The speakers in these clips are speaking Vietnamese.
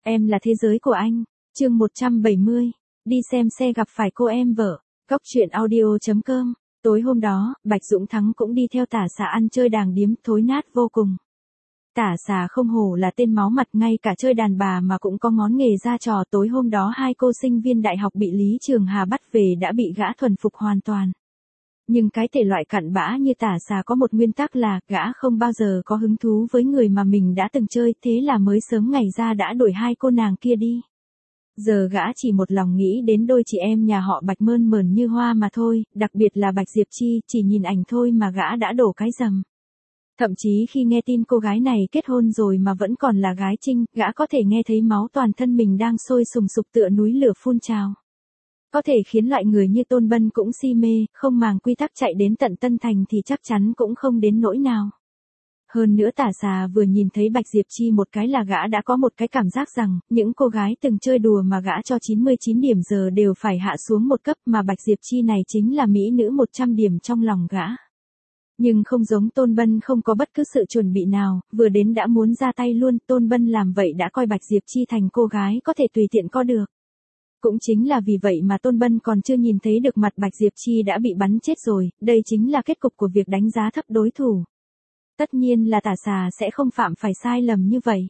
Em là thế giới của anh. Chương 170. Đi xem xe gặp phải cô em vợ. Góc truyện audio.com. Tối hôm đó, Bạch Dũng Thắng cũng đi theo Tả Xà ăn chơi đàng điếm, thối nát vô cùng. Tả Xà không hổ là tên máu mặt, ngay cả chơi đàn bà mà cũng có ngón nghề ra trò. Tối hôm đó hai cô sinh viên đại học bị Lý Trường Hà bắt về đã bị gã thuần phục hoàn toàn. Nhưng cái thể loại cặn bã như Tả Xà có một nguyên tắc là gã không bao giờ có hứng thú với người mà mình đã từng chơi, thế là mới sớm ngày ra đã đuổi hai cô nàng kia đi. Giờ gã chỉ một lòng nghĩ đến đôi chị em nhà họ Bạch mơn mởn như hoa mà thôi, đặc biệt là Bạch Diệp Chi, chỉ nhìn ảnh thôi mà gã đã đổ cái rầm. Thậm chí khi nghe tin cô gái này kết hôn rồi mà vẫn còn là gái trinh, gã có thể nghe thấy máu toàn thân mình đang sôi sùng sục tựa núi lửa phun trào. Có thể khiến loại người như Tôn Bân cũng si mê, không màng quy tắc chạy đến tận Tân Thành thì chắc chắn cũng không đến nỗi nào. Hơn nữa Tả Xà vừa nhìn thấy Bạch Diệp Chi một cái là gã đã có một cái cảm giác rằng, những cô gái từng chơi đùa mà gã cho 99 điểm giờ đều phải hạ xuống một cấp, mà Bạch Diệp Chi này chính là mỹ nữ 100 điểm trong lòng gã. Nhưng không giống Tôn Bân không có bất cứ sự chuẩn bị nào, vừa đến đã muốn ra tay luôn, Tôn Bân làm vậy đã coi Bạch Diệp Chi thành cô gái có thể tùy tiện có được. Cũng chính là vì vậy mà Tôn Bân còn chưa nhìn thấy được mặt Bạch Diệp Chi đã bị bắn chết rồi, đây chính là kết cục của việc đánh giá thấp đối thủ. Tất nhiên là Tả Xà sẽ không phạm phải sai lầm như vậy.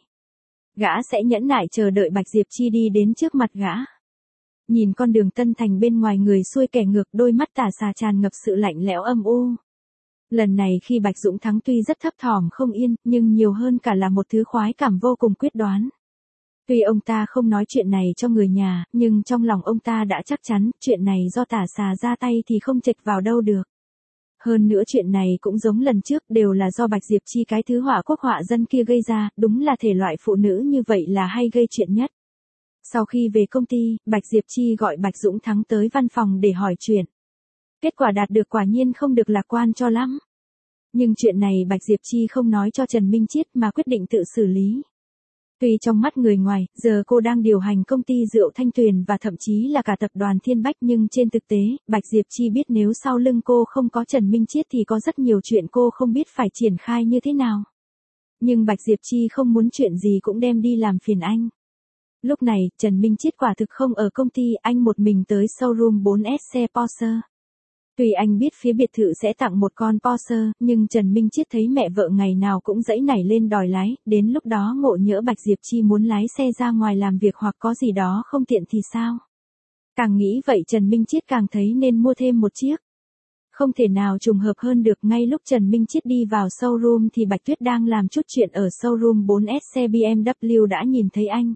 Gã sẽ nhẫn nại chờ đợi Bạch Diệp Chi đi đến trước mặt gã. Nhìn con đường Tân Thành bên ngoài người xuôi kẻ ngược, đôi mắt Tả Xà tràn ngập sự lạnh lẽo âm u. Lần này khi Bạch Dũng Thắng tuy rất thấp thỏm không yên, nhưng nhiều hơn cả là một thứ khoái cảm vô cùng quyết đoán. Tuy ông ta không nói chuyện này cho người nhà, nhưng trong lòng ông ta đã chắc chắn, chuyện này do Tả Xà ra tay thì không chệch vào đâu được. Hơn nữa chuyện này cũng giống lần trước, đều là do Bạch Diệp Chi cái thứ họa quốc họa dân kia gây ra, đúng là thể loại phụ nữ như vậy là hay gây chuyện nhất. Sau khi về công ty, Bạch Diệp Chi gọi Bạch Dũng Thắng tới văn phòng để hỏi chuyện. Kết quả đạt được quả nhiên không được lạc quan cho lắm. Nhưng chuyện này Bạch Diệp Chi không nói cho Trần Minh Chiết mà quyết định tự xử lý. Tuy trong mắt người ngoài, giờ cô đang điều hành công ty rượu Thanh Tuyền và thậm chí là cả tập đoàn Thiên Bách, nhưng trên thực tế, Bạch Diệp Chi biết nếu sau lưng cô không có Trần Minh Chiết thì có rất nhiều chuyện cô không biết phải triển khai như thế nào. Nhưng Bạch Diệp Chi không muốn chuyện gì cũng đem đi làm phiền anh. Lúc này, Trần Minh Chiết quả thực không ở công ty, anh một mình tới showroom 4S xe Porsche. Tuy anh biết phía biệt thự sẽ tặng một con Porsche, nhưng Trần Minh Chiết thấy mẹ vợ ngày nào cũng giãy nảy lên đòi lái, đến lúc đó ngộ nhỡ Bạch Diệp Chi muốn lái xe ra ngoài làm việc hoặc có gì đó không tiện thì sao? Càng nghĩ vậy Trần Minh Chiết càng thấy nên mua thêm một chiếc. Không thể nào trùng hợp hơn được, ngay lúc Trần Minh Chiết đi vào showroom thì Bạch Tuyết đang làm chút chuyện ở showroom 4S xe BMW đã nhìn thấy anh.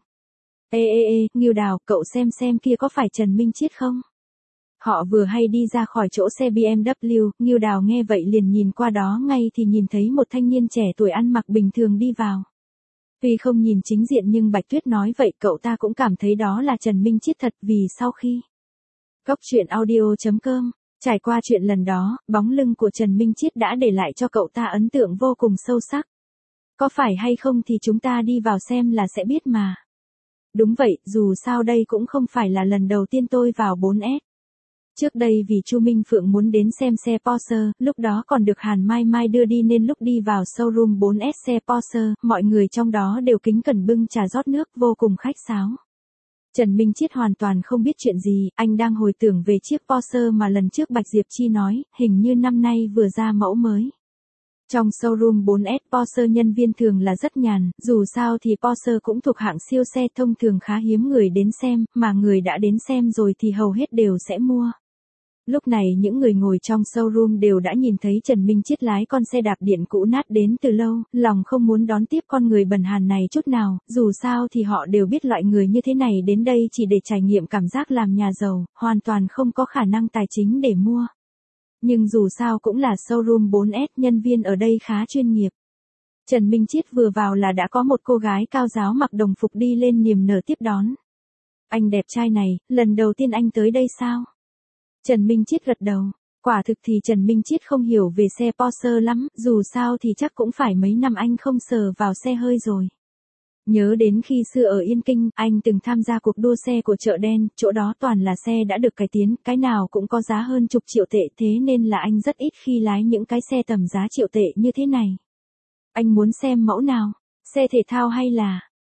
Ê, Ngưu Đào, cậu xem kia có phải Trần Minh Chiết không? Họ vừa hay đi ra khỏi chỗ xe BMW, Ngưu Đào nghe vậy liền nhìn qua đó ngay thì nhìn thấy một thanh niên trẻ tuổi ăn mặc bình thường đi vào. Tuy không nhìn chính diện nhưng Bạch Tuyết nói vậy cậu ta cũng cảm thấy đó là Trần Minh Chiết thật, vì sau khi Góc truyện audio.com, trải qua chuyện lần đó, bóng lưng của Trần Minh Chiết đã để lại cho cậu ta ấn tượng vô cùng sâu sắc. Có phải hay không thì chúng ta đi vào xem là sẽ biết mà. Đúng vậy, dù sao đây cũng không phải là lần đầu tiên tôi vào 4S. Trước đây vì Chu Minh Phượng muốn đến xem xe Porsche, lúc đó còn được Hàn Mai Mai đưa đi nên lúc đi vào showroom 4S xe Porsche, mọi người trong đó đều kính cẩn bưng trà rót nước vô cùng khách sáo. Trần Minh Chiết hoàn toàn không biết chuyện gì, anh đang hồi tưởng về chiếc Porsche mà lần trước Bạch Diệp Chi nói, hình như năm nay vừa ra mẫu mới. Trong showroom 4S Porsche nhân viên thường là rất nhàn, dù sao thì Porsche cũng thuộc hạng siêu xe thông thường khá hiếm người đến xem, mà người đã đến xem rồi thì hầu hết đều sẽ mua. Lúc này những người ngồi trong showroom đều đã nhìn thấy Trần Minh Chiết lái con xe đạp điện cũ nát đến từ lâu, lòng không muốn đón tiếp con người bần hàn này chút nào, dù sao thì họ đều biết loại người như thế này đến đây chỉ để trải nghiệm cảm giác làm nhà giàu, hoàn toàn không có khả năng tài chính để mua. Nhưng dù sao cũng là showroom 4S, nhân viên ở đây khá chuyên nghiệp. Trần Minh Chiết vừa vào là đã có một cô gái cao giáo mặc đồng phục đi lên niềm nở tiếp đón. Anh đẹp trai này, lần đầu tiên anh tới đây sao? Trần Minh Chiết gật đầu. Quả thực thì Trần Minh Chiết không hiểu về xe Porsche lắm, dù sao thì chắc cũng phải mấy năm anh không sờ vào xe hơi rồi. Nhớ đến khi xưa ở Yên Kinh, anh từng tham gia cuộc đua xe của chợ đen, chỗ đó toàn là xe đã được cải tiến, cái nào cũng có giá hơn chục triệu tệ, thế nên là anh rất ít khi lái những cái xe tầm giá triệu tệ như thế này. Anh muốn xem mẫu nào? Xe thể thao hay là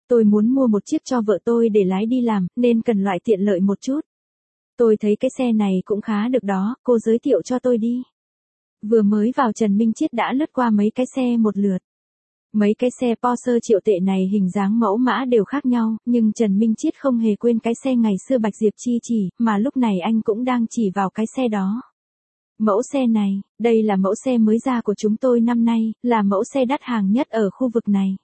Tôi muốn mua một chiếc cho vợ tôi để lái đi làm, nên cần loại tiện lợi một chút. Tôi thấy cái xe này cũng khá được đó, cô giới thiệu cho tôi đi. Vừa mới vào Trần Minh Chiết đã lướt qua mấy cái xe một lượt. Mấy cái xe Porsche triệu tệ này hình dáng mẫu mã đều khác nhau, nhưng Trần Minh Chiết không hề quên cái xe ngày xưa Bạch Diệp Chi chỉ, mà lúc này anh cũng đang chỉ vào cái xe đó. Mẫu xe này, đây là mẫu xe mới ra của chúng tôi năm nay, là mẫu xe đắt hàng nhất ở khu vực này.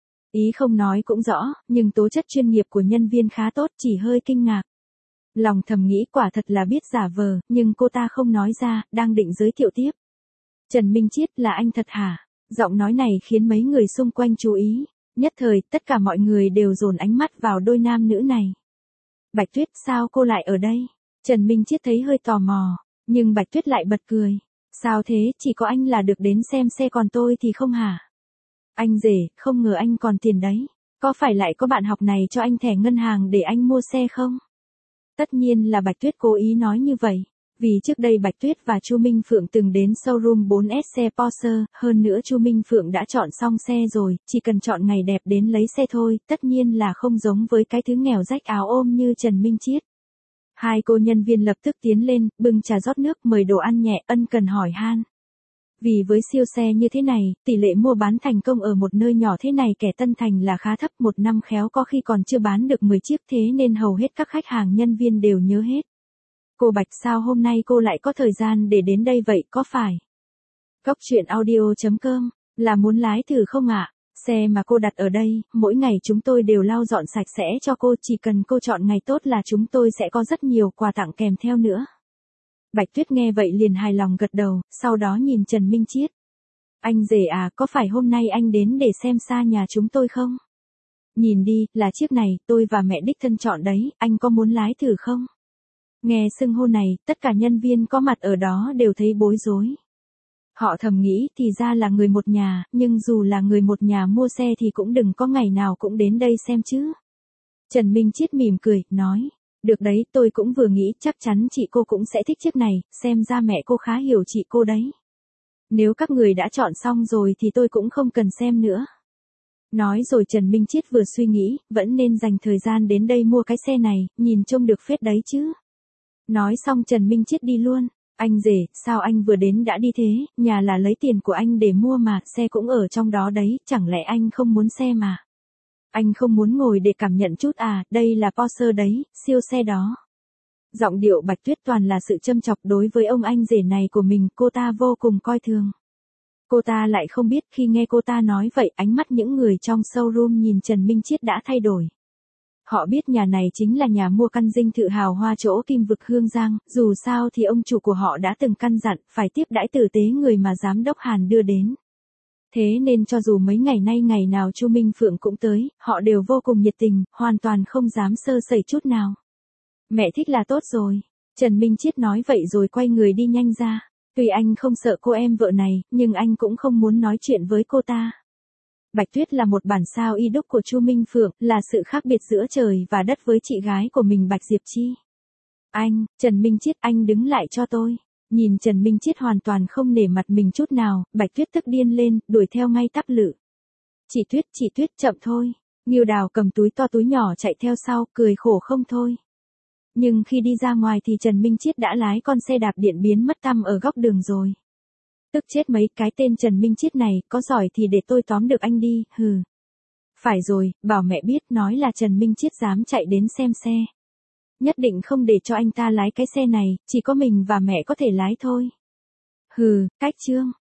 Ý không nói cũng rõ, nhưng tố chất chuyên nghiệp của nhân viên khá tốt, chỉ hơi kinh ngạc. Lòng thầm nghĩ quả thật là biết giả vờ, nhưng cô ta không nói ra, đang định giới thiệu tiếp. Trần Minh Chiết, là anh thật hả? Giọng nói này khiến mấy người xung quanh chú ý. Nhất thời, tất cả mọi người đều dồn ánh mắt vào đôi nam nữ này. Bạch Tuyết, sao cô lại ở đây? Trần Minh Chiết thấy hơi tò mò, nhưng Bạch Tuyết lại bật cười. Sao thế, chỉ có anh là được đến xem xe còn tôi thì không hả? Anh rể, không ngờ anh còn tiền đấy. Có phải lại có bạn học này cho anh thẻ ngân hàng để anh mua xe không? Tất nhiên là Bạch Tuyết cố ý nói như vậy. Vì trước đây Bạch Tuyết và Chu Minh Phượng từng đến showroom 4S xe Porsche, hơn nữa Chu Minh Phượng đã chọn xong xe rồi, chỉ cần chọn ngày đẹp đến lấy xe thôi, tất nhiên là không giống với cái thứ nghèo rách áo ôm như Trần Minh Chiết. Hai cô nhân viên lập tức tiến lên, bưng trà rót nước, mời đồ ăn nhẹ, ân cần hỏi han. Vì với siêu xe như thế này, tỷ lệ mua bán thành công ở một nơi nhỏ thế này kẻ tân thành là khá thấp, một năm khéo có khi còn chưa bán được 10 chiếc, thế nên hầu hết các khách hàng nhân viên đều nhớ hết. Cô Bạch, sao hôm nay cô lại có thời gian để đến đây vậy, có phải? Góc truyện audio.com, là muốn lái thử không ạ? Xe mà cô đặt ở đây, mỗi ngày chúng tôi đều lau dọn sạch sẽ cho cô, chỉ cần cô chọn ngày tốt là chúng tôi sẽ có rất nhiều quà tặng kèm theo nữa. Bạch Tuyết nghe vậy liền hài lòng gật đầu, sau đó nhìn Trần Minh Chiết. Anh rể à, có phải hôm nay anh đến để xem xa nhà chúng tôi không? Nhìn đi, là chiếc này, tôi và mẹ đích thân chọn đấy, anh có muốn lái thử không? Nghe xưng hô này, tất cả nhân viên có mặt ở đó đều thấy bối rối. Họ thầm nghĩ thì ra là người một nhà, nhưng dù là người một nhà mua xe thì cũng đừng có ngày nào cũng đến đây xem chứ. Trần Minh Chiết mỉm cười, nói. Được đấy, tôi cũng vừa nghĩ chắc chắn chị cô cũng sẽ thích chiếc này, xem ra mẹ cô khá hiểu chị cô đấy. Nếu các người đã chọn xong rồi thì tôi cũng không cần xem nữa. Nói rồi Trần Minh Chiết vừa suy nghĩ, vẫn nên dành thời gian đến đây mua cái xe này, nhìn trông được phết đấy chứ. Nói xong Trần Minh Chiết đi luôn. Anh rể, sao anh vừa đến đã đi thế, nhà là lấy tiền của anh để mua mà, xe cũng ở trong đó đấy, chẳng lẽ anh không muốn xe mà? Anh không muốn ngồi để cảm nhận chút à, đây là Porsche đấy, siêu xe đó. Giọng điệu Bạch Tuyết toàn là sự châm chọc đối với ông anh rể này của mình, cô ta vô cùng coi thường. Cô ta lại không biết khi nghe cô ta nói vậy, ánh mắt những người trong showroom nhìn Trần Minh Chiết đã thay đổi. Họ biết nhà này chính là nhà mua căn dinh thự hào hoa chỗ Kim Vực Hương Giang, dù sao thì ông chủ của họ đã từng căn dặn, phải tiếp đãi tử tế người mà giám đốc Hàn đưa đến. Thế nên cho dù mấy ngày nay ngày nào Chu Minh Phượng cũng tới, họ đều vô cùng nhiệt tình, hoàn toàn không dám sơ sẩy chút nào. Mẹ thích là tốt rồi. Trần Minh Chiết nói vậy rồi quay người đi nhanh ra. Tuy anh không sợ cô em vợ này, nhưng anh cũng không muốn nói chuyện với cô ta. Bạch Tuyết là một bản sao y đúc của Chu Minh Phượng, là sự khác biệt giữa trời và đất với chị gái của mình Bạch Diệp Chi. Anh, Trần Minh Chiết, anh đứng lại cho tôi. Nhìn Trần Minh Chiết hoàn toàn không nể mặt mình chút nào, Bạch Tuyết tức điên lên, đuổi theo ngay tắp lự. Chị Tuyết, chậm thôi. Ngưu Đào cầm túi to túi nhỏ chạy theo sau, cười khổ không thôi. Nhưng khi đi ra ngoài thì Trần Minh Chiết đã lái con xe đạp điện biến mất tăm ở góc đường rồi. Tức chết mấy cái tên Trần Minh Chiết này, có giỏi thì để tôi tóm được anh đi, hừ. Phải rồi, bảo mẹ biết, nói là Trần Minh Chiết dám chạy đến xem xe. Nhất định không để cho anh ta lái cái xe này, chỉ có mình và mẹ có thể lái thôi. Hừ, cách trương.